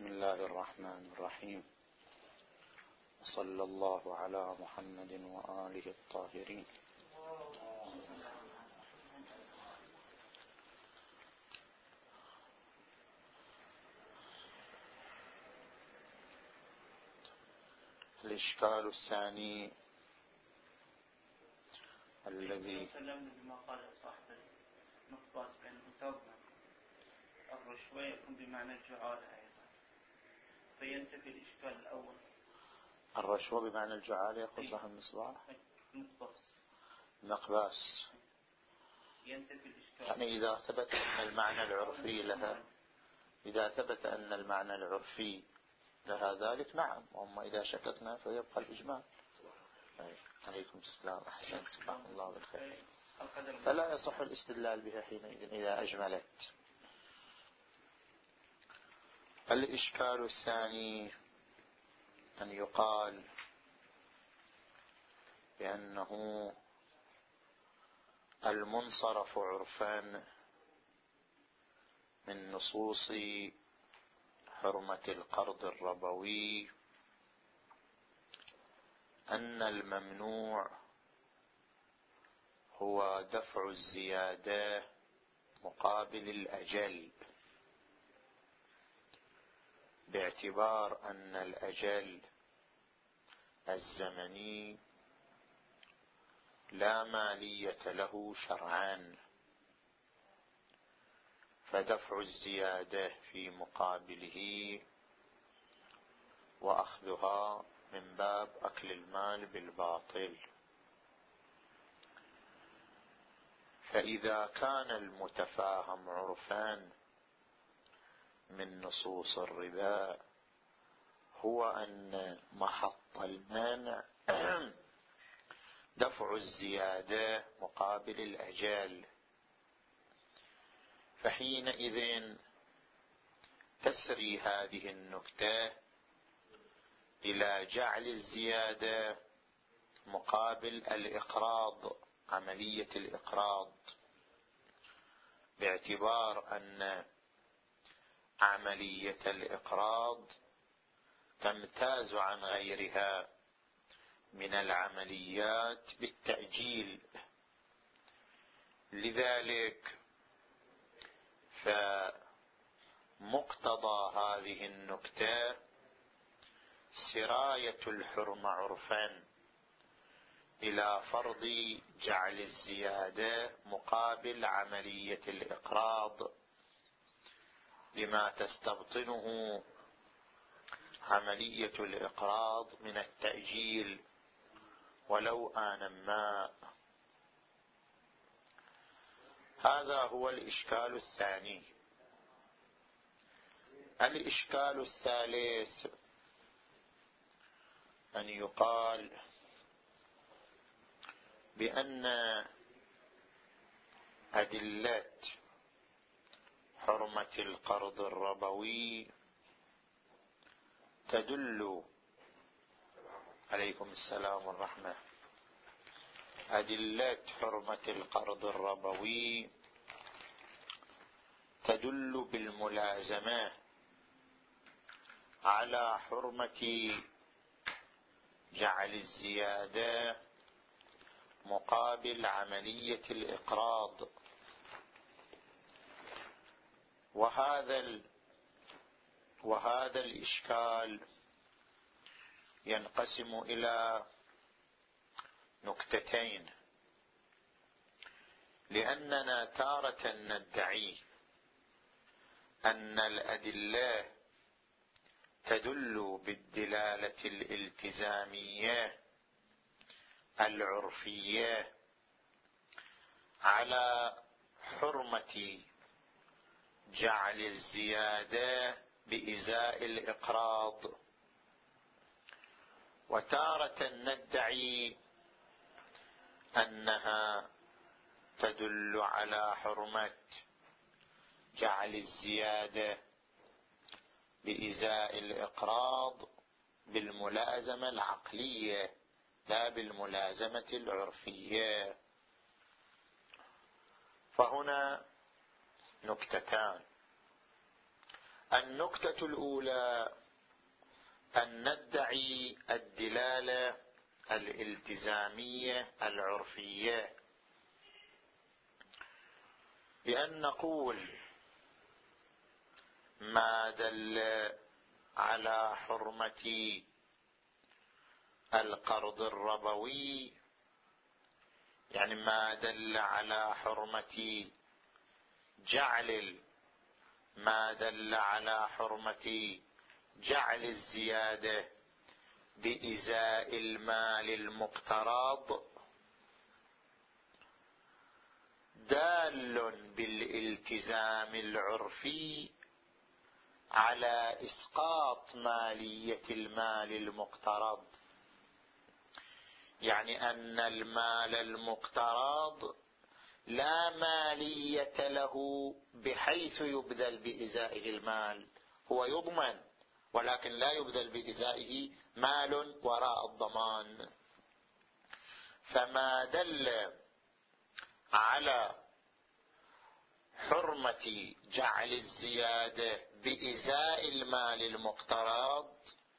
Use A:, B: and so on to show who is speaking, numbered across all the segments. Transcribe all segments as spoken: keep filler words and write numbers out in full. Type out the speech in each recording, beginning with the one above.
A: بسم الله الرحمن الرحيم، وصلى الله على محمد وآله الطاهرين. الإشكال الثاني الذي
B: سلمنا بما قال صاحب المقباس بين المتوبة الرشوة يكون بمعنى الجعالة أيضا، فينتفي الإشكال الأول.
A: الرشوة بمعنى الجعالة يقول صاحب المصباح
B: المقباس
A: مقباس،
B: ينتفي الإشكال.
A: يعني إذا ثبت أن المعنى العرفي لها إذا ثبت أن المعنى العرفي لها ذلك نعم، وأما إذا شككنا فيبقى الإجمال. عليكم السلام، أحسن، سبحان الله بالخير. فلا يصح الاستدلال بها حينئذ إذا أجملت. الإشكال الثاني أن يقال بأنه المنصرف عرفان من نصوص حرمة القرض الربوي أن الممنوع هو دفع الزيادة مقابل الأجل، باعتبار أن الأجل الزمني لا مالية له شرعا، فدفع الزيادة في مقابله وأخذها من باب أكل المال بالباطل. فإذا كان المتفاهم عرفان من نصوص الربا هو أن محط المانع دفع الزيادة مقابل الأجل، فحينئذ تسري هذه النكتة إلى جعل الزيادة مقابل الإقراض، عملية الإقراض، باعتبار أن عملية الإقراض تمتاز عن غيرها من العمليات بالتأجيل. لذلك فمقتضى هذه النكتة سراية الحرمة عرفا إلى فرض جعل الزيادة مقابل عملية الإقراض، لما تستبطنه عملية الإقراض من التأجيل ولو آنا ما. هذا هو الإشكال الثاني. الإشكال الثالث أن يقال بأن أدلة حرمة القرض الربوي تدل عليكم السلام والرحمة أدلة حرمة القرض الربوي تدل بالملازمة على حرمة جعل الزيادة مقابل عملية الإقراض. وهذا ال... وهذا الإشكال ينقسم إلى نكتتين، لأننا تارة ندعي أن الأدلة تدل بالدلالة الالتزامية العرفية على حرمة جعل الزيادة بإزاء الإقراض، وتارة ندعي أنها تدل على حرمة جعل الزيادة بإزاء الإقراض بالملازمة العقلية لا بالملازمة العرفية. فهنا نكتتان. النكتة الأولى أن ندعي الدلالة الالتزامية العرفية، بأن نقول ما دل على حرمة القرض الربوي، يعني ما دل على حرمة جعل ما دل على حرمة جعل الزيادة بإزاء المال المقترض دال بالالتزام العرفي على إسقاط مالية المال المقترض، يعني أن المال المقترض لا مالية له بحيث يبذل بإزائه المال، هو يضمن ولكن لا يبذل بإزائه مال وراء الضمان. فما دل على حرمة جعل الزيادة بإزاء المال المقترض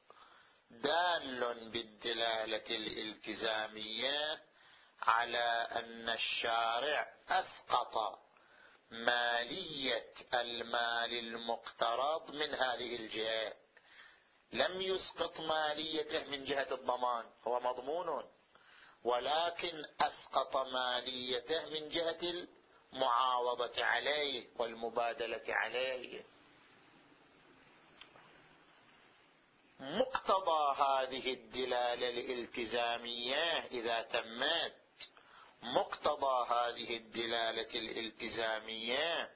A: دال بالدلالة الالتزامية على أن الشارع أسقط مالية المال المقترض من هذه الجهة، لم يسقط ماليته من جهة الضمان، هو مضمون، ولكن أسقط ماليته من جهة المعاوضة عليه والمبادلة عليه. مقتضى هذه الدلالة الالتزامية إذا تمت، مقتضى هذه الدلالة الالتزامية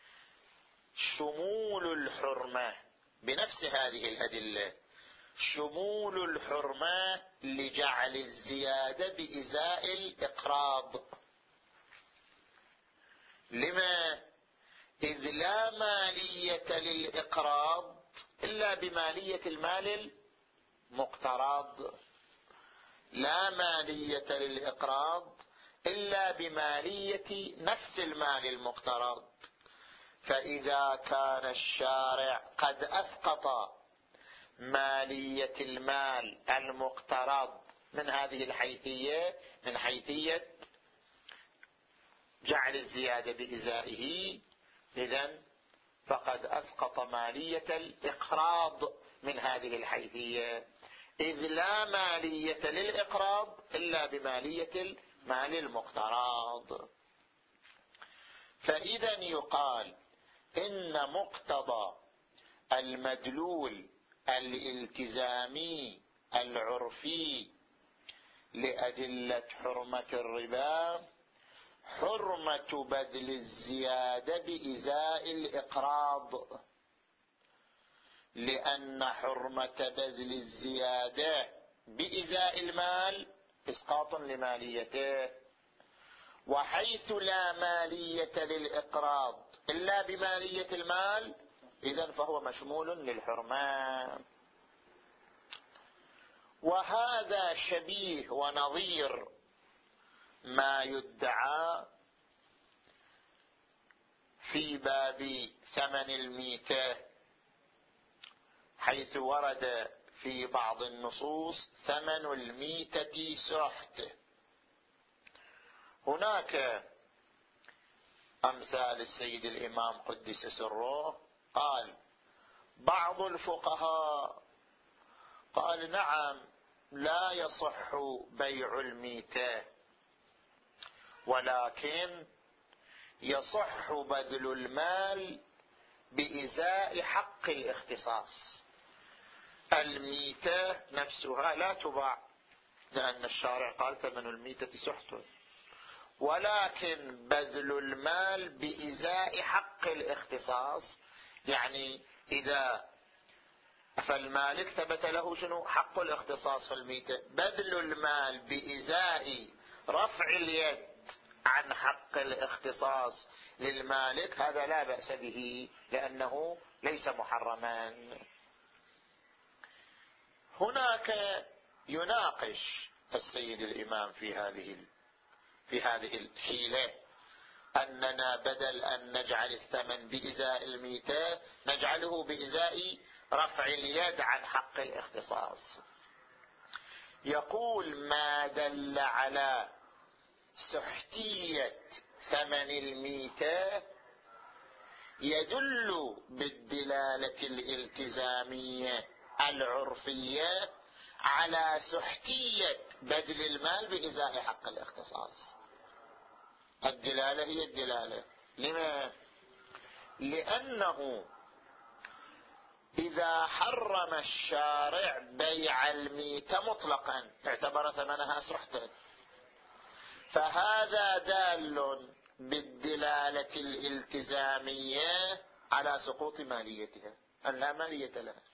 A: شمول الحرمة بنفس هذه الأدلة، شمول الحرمة لجعل الزيادة بإزاء الإقراض. لما؟ إذ لا مالية للإقراض إلا بمالية المال المقترض، لا مالية للإقراض إلا بمالية نفس المال المقترض. فإذا كان الشارع قد أسقط مالية المال المقترض من هذه الحيثية، من حيثية جعل الزيادة بإزائه، إذن فقد أسقط مالية الإقراض من هذه الحيثية، إذ لا مالية للإقراض إلا بمالية المال المقترض. فإذا يقال إن مقتضى المدلول الالتزامي العرفي لأدلة حرمة الربا حرمة بذل الزيادة بإزاء الإقراض، لأن حرمة بذل الزيادة بإزاء المال إسقاط لماليته، وحيث لا مالية للإقراض إلا بمالية المال إذن فهو مشمول للحرمة. وهذا شبيه ونظير ما يدعى في باب ثمن الميتة، حيث ورد في بعض النصوص ثمن الميتة سحت. هناك أمثال السيد الإمام قدس سره قال بعض الفقهاء قال نعم لا يصح بيع الميتة، ولكن يصح بذل المال بإزاء حق الاختصاص. الميتة نفسها لا تباع لأن الشارع قال ثمن الميتة سحت، ولكن بذل المال بإزاء حق الاختصاص، يعني إذا فالمالك ثبت له شنو؟ حق الاختصاص في الميتة، بذل المال بإزاء رفع اليد عن حق الاختصاص للمالك هذا لا بأس به لأنه ليس محرما. هناك يناقش السيد الإمام في هذه في هذه الحيلة، أننا بدل أن نجعل الثمن بإزاء الميتة نجعله بإزاء رفع اليد عن حق الاختصاص. يقول ما دل على سحتية ثمن الميتة يدل بالدلالة الالتزامية العرفية على سحتية بذل المال بإزاء حق الاختصاص. الدلالة هي الدلالة. لما؟ لأنه إذا حرم الشارع بيع الميتة مطلقا اعتبر ثمنها سحتا، فهذا دال بالدلالة الالتزامية على سقوط ماليتها، أن لا مالية لها.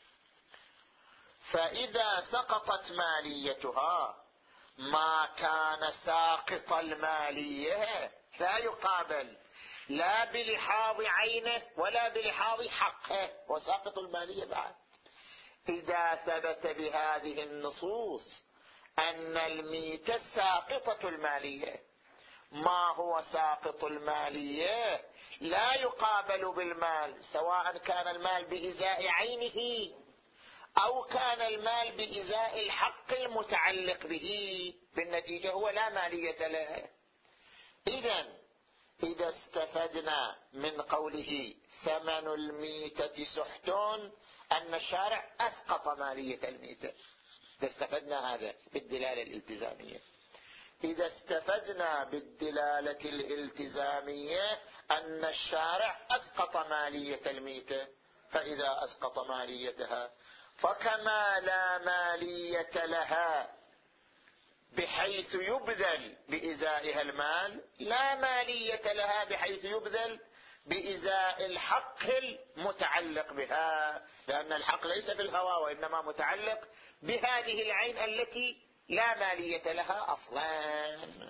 A: فإذا سقطت ماليتها ما كان ساقط المالية لا يقابل لا بلحاظ عينه ولا بلحاظ حقه، وساقط المالية بعد. إذا ثبت بهذه النصوص أن الميتة ساقطة المالية، ما هو ساقط المالية لا يقابل بالمال، سواء كان المال بإزاء عينه أو كان المال بإزاء الحق المتعلق به، بالنتيجة هو لا مالية له. إذن إذا استفدنا من قوله ثمن الميتة سحت أن الشارع أسقط مالية الميتة، إذا استفدنا هذا بالدلالة الالتزامية. إذا استفدنا بالدلالة الالتزامية أن الشارع أسقط مالية الميتة، فإذا أسقط ماليتها فكما لا مالية لها بحيث يبذل بإزائها المال، لا مالية لها بحيث يبذل بإزاء الحق المتعلق بها، لأن الحق ليس في الهوى وإنما متعلق بهذه العين التي لا مالية لها أصلا.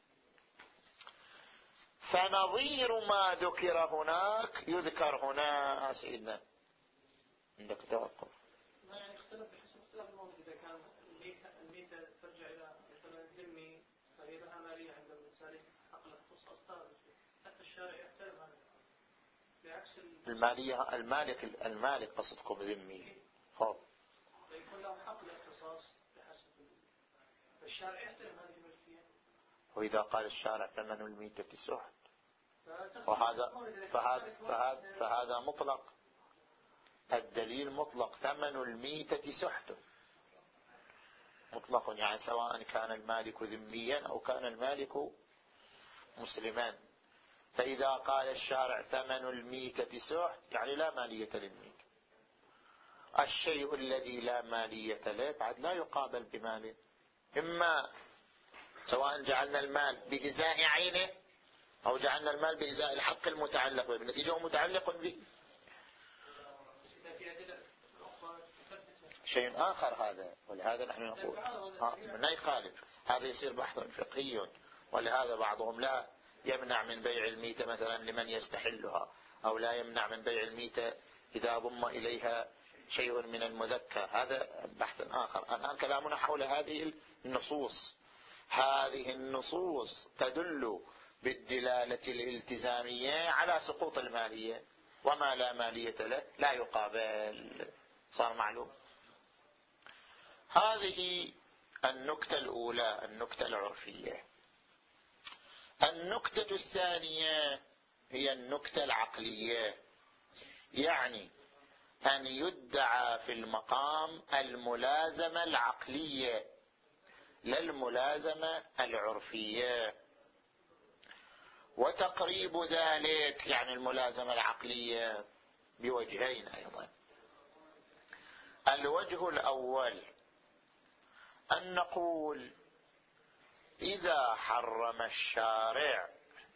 A: فنظير ما ذكر هناك يذكر هنا. سيدنا عندك توقف؟
C: ما يعني اختلف بحسب اختلاف الموضوع. إذا كان الميتة ترجع إلى مثلا الذمي فهي لها مالية عند المسالك حق الاختصاص ثابت، حتى الشارع يحترم هذا بعكس
A: المالية. المالك المالك قصدكم ذمي، خب
C: يكون له حق الاختصاص بحسب الشارع يحترم هذه الملكية.
A: وإذا قال الشارع ثمن الميتة سحت فهذا فهذا فهذا, فهذا مطلق. الدليل مطلق، ثمن الميتة سحت مطلق، يعني سواء كان المالك ذميا أو كان المالك مسلما. فإذا قال الشارع ثمن الميتة سحت يعني لا مالية للميتة. الشيء الذي لا مالية له بعد لا يقابل بمال، إما سواء جعلنا المال بإزاء عينه أو جعلنا المال بإزاء الحق المتعلق به، بالنتيجة هو متعلق به. شيء آخر هذا، ولهذا نحن نقول لا يخالف، هذا يصير بحث فقهي. ولهذا بعضهم لا يمنع من بيع الميتة مثلا لمن يستحلها، أو لا يمنع من بيع الميتة إذا ضم إليها شيء من المذكى، هذا بحث آخر. الآن كلامنا حول هذه النصوص. هذه النصوص تدل بالدلالة الالتزامية على سقوط المالية، وما لا مالية له لا يقابل. صار معلوم؟ هذه النكتة الأولى، النكتة العرفية. النكتة الثانية هي النكتة العقلية، يعني أن يدعى في المقام الملازمة العقلية لا الملازمة العرفية. وتقريب ذلك يعني الملازمة العقلية بوجهين أيضا. الوجه الأول أن نقول إذا حرم الشارع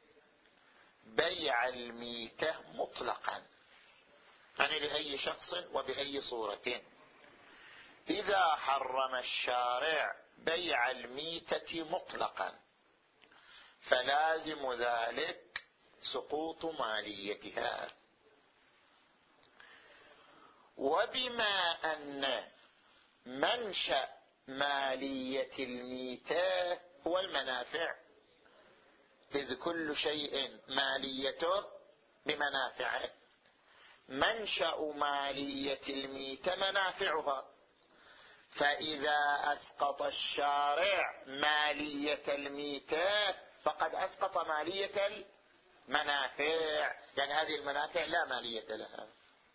A: بيع الميتة مطلقا، يعني لأي شخص وبأي صورة، إذا حرم الشارع بيع الميتة مطلقا فلازم ذلك سقوط ماليتها. وبما أن منشأ مالية الميتة هو المنافع، إذ كل شيء ماليته بمنافعه. منشأ مالية الميتة منافعها، فإذا أسقط الشارع مالية الميتة فقد أسقط مالية المنافع، يعني هذه المنافع لا مالية لها.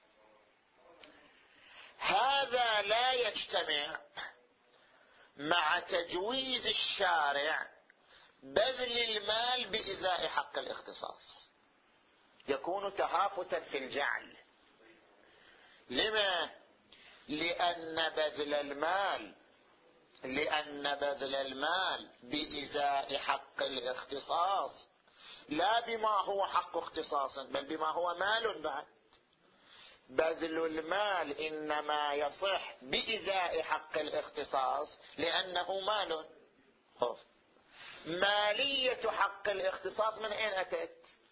A: هذا لا يجتمع مع تجويز الشارع بذل المال بإزاء حق الاختصاص، يكون تهافتا في الجعل. لما؟ لأن بذل المال لأن بذل المال بإزاء حق الاختصاص لا بما هو حق اختصاص بل بما هو مال بعد. بذل المال إنما يصح بإزاء حق الاختصاص لأنه مال. خوف. مالية حق الاختصاص من أين أتت؟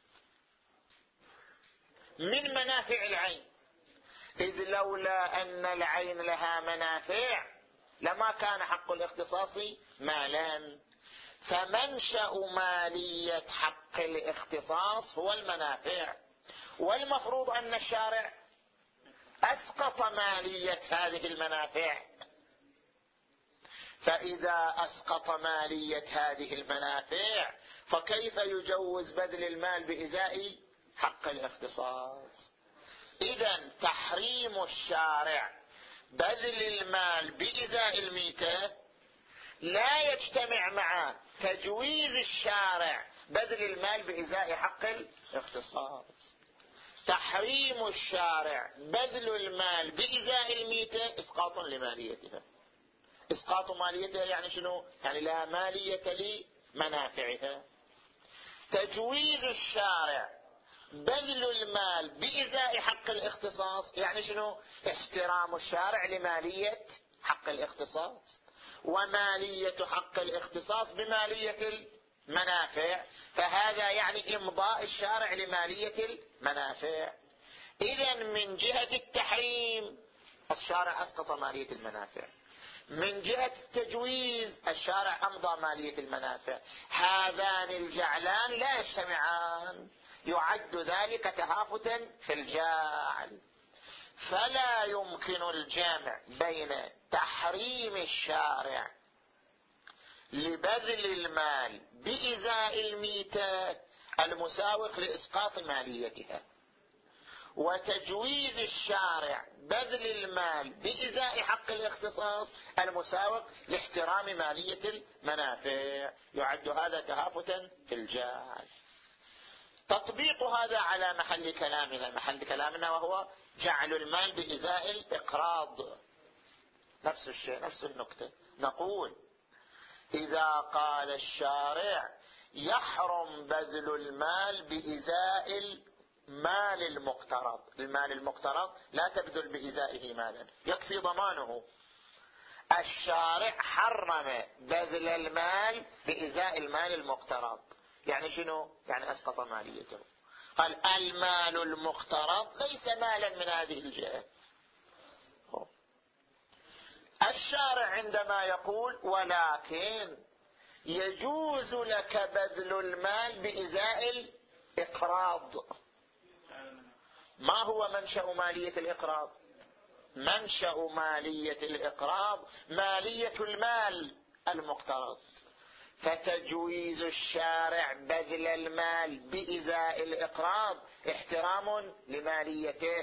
A: من منافع العين، إذ لولا أن العين لها منافع لما كان حق الاختصاص مالا. فمنشأ مالية حق الاختصاص هو المنافع، والمفروض أن الشارع أسقط مالية هذه المنافع. فإذا أسقط مالية هذه المنافع فكيف يجوز بذل المال بإزاء حق الاختصاص؟ إذن تحريم الشارع بذل المال بإزاء الميتة لا يجتمع مع تجويز الشارع بذل المال بإزاء حق الاختصاص. تحريم الشارع بذل المال بإزاء الميتة إسقاط لماليتها. إسقاط ماليتها يعني شنو؟ يعني لا مالية لمنافعها. تجويز الشارع بذل المال بإزاء حق الاختصاص يعني شنو؟ احترام الشارع لمالية حق الاختصاص، ومالية حق الاختصاص بمالية المنافع، فهذا يعني إمضاء الشارع لمالية المنافع. إذن من جهة التحريم الشارع أسقط مالية المنافع، من جهة التجويز الشارع أمضى مالية المنافع. هذان الجعلان لا يجتمعان، يعد ذلك تهافتا في الجعل. فلا يمكن الجمع بين تحريم الشارع لبذل المال بإزاء الميتة المساوق لإسقاط ماليتها، وتجويز الشارع بذل المال بإزاء حق الاختصاص المساوق لاحترام مالية المنافع. يعد هذا تهافتا في الجعل. تطبيق هذا على محل كلامنا محل كلامنا وهو جعل المال بإزاء الإقراض. نفس الشيء، نفس النكتة. نقول إذا قال الشارع يحرم بذل المال بإزاء المال المقترض، المال المقترض لا تبذل بإزائه مالا، يكفي ضمانه. الشارع حرم بذل المال بإزاء المال المقترض، يعني شنو؟ يعني أسقط ماليته. قال المال المقترض ليس مالا من هذه الجهة. الشارع عندما يقول ولكن يجوز لك بذل المال بإزاء الإقراض، ما هو منشأ مالية الإقراض؟ منشأ مالية الإقراض مالية المال المقترض، فتجويز الشارع بذل المال بإزاء الإقراض احترام لماليته،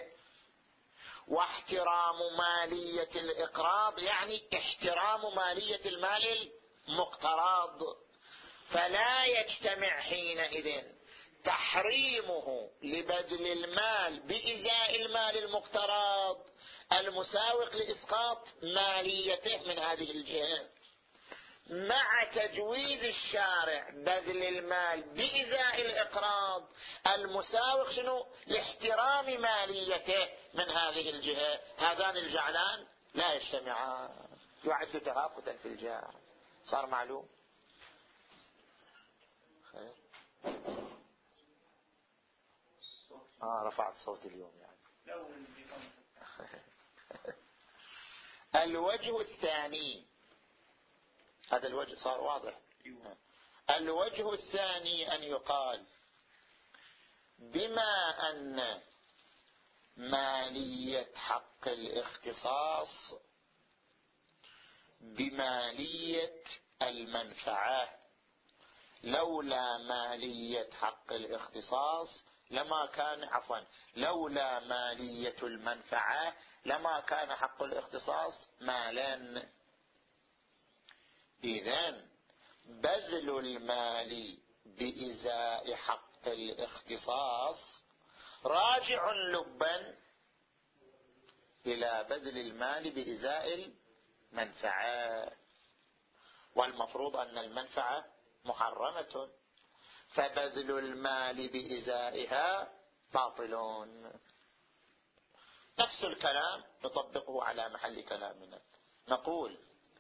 A: واحترام مالية الإقراض يعني احترام مالية المال المقترض. فلا يجتمع حينئذ تحريمه لبذل المال بإزاء المال المقترض المساوق لإسقاط ماليته من هذه الجهة مع تجويز الشارع بذل المال بإزاء الإقراض المساوق شنو؟ لاحترام ماليته من هذه الجهة. هذان الجعلان لا يجتمعان، يعد تهافتا في الجعل. صار معلوم؟ خير. آه رفعت صوتي اليوم يعني. الوجه الثاني، هذا الوجه صار واضح. الوجه الثاني أن يقال بما أن مالية حق الاختصاص بمالية المنفعة، لولا مالية حق الاختصاص لما كان عفوا لولا مالية المنفعة لما كان حق الاختصاص مالا. إذن بذل المال بإزاء حق الاختصاص راجع لبا إلى بذل المال بإزاء المنفعة، والمفروض أن المنفعة محرمة، فبذل المال بإزائها باطلون. نفس الكلام نطبقه على محل كلامنا، نقول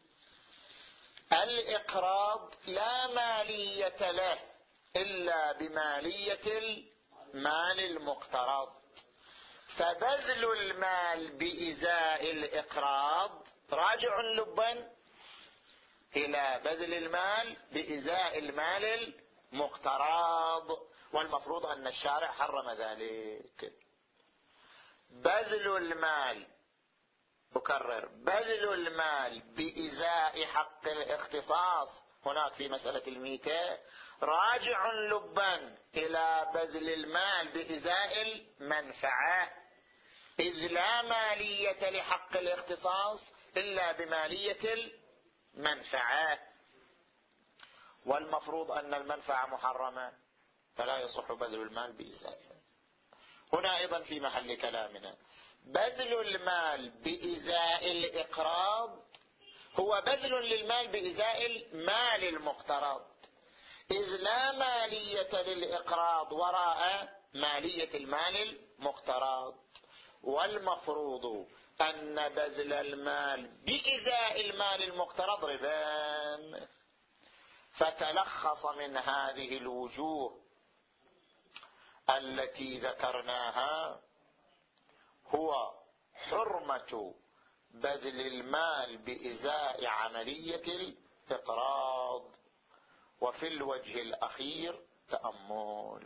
A: الإقراض لا مالية له إلا بمالية المال المقترض، فبذل المال بإزاء الإقراض راجع لبا إلى بذل المال بإزاء المال المقترض، والمفروض أن الشارع حرم ذلك. بذل المال، أكرر، بذل المال بإزاء حق الاختصاص هناك في مسألة الميتة راجع لبا إلى بذل المال بإزاء المنفعة، إذ لا مالية لحق الاختصاص إلا بمالية المنفعة، والمفروض أن المنفعة محرمة فلا يصح بذل المال بإزائها. هنا أيضا في محل كلامنا بذل المال بإزاء الإقراض هو بذل للمال بإزاء المال المقترض، إذ لا مالية للإقراض وراء مالية المال المقترض، والمفروض أن بذل المال بإزاء المال المقترض ربا. فتلخص من هذه الوجوه التي ذكرناها هو حرمة بذل المال بإزاء عملية الإقراض. وفي الوجه الأخير تأمل.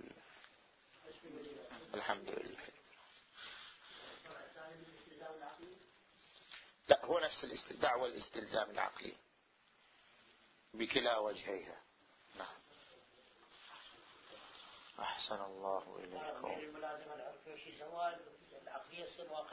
A: الحمد لله. لا، هو نفس دعوى الاستلزام العقلي بكلا وجهيها. نعم. أحسن الله إليكم.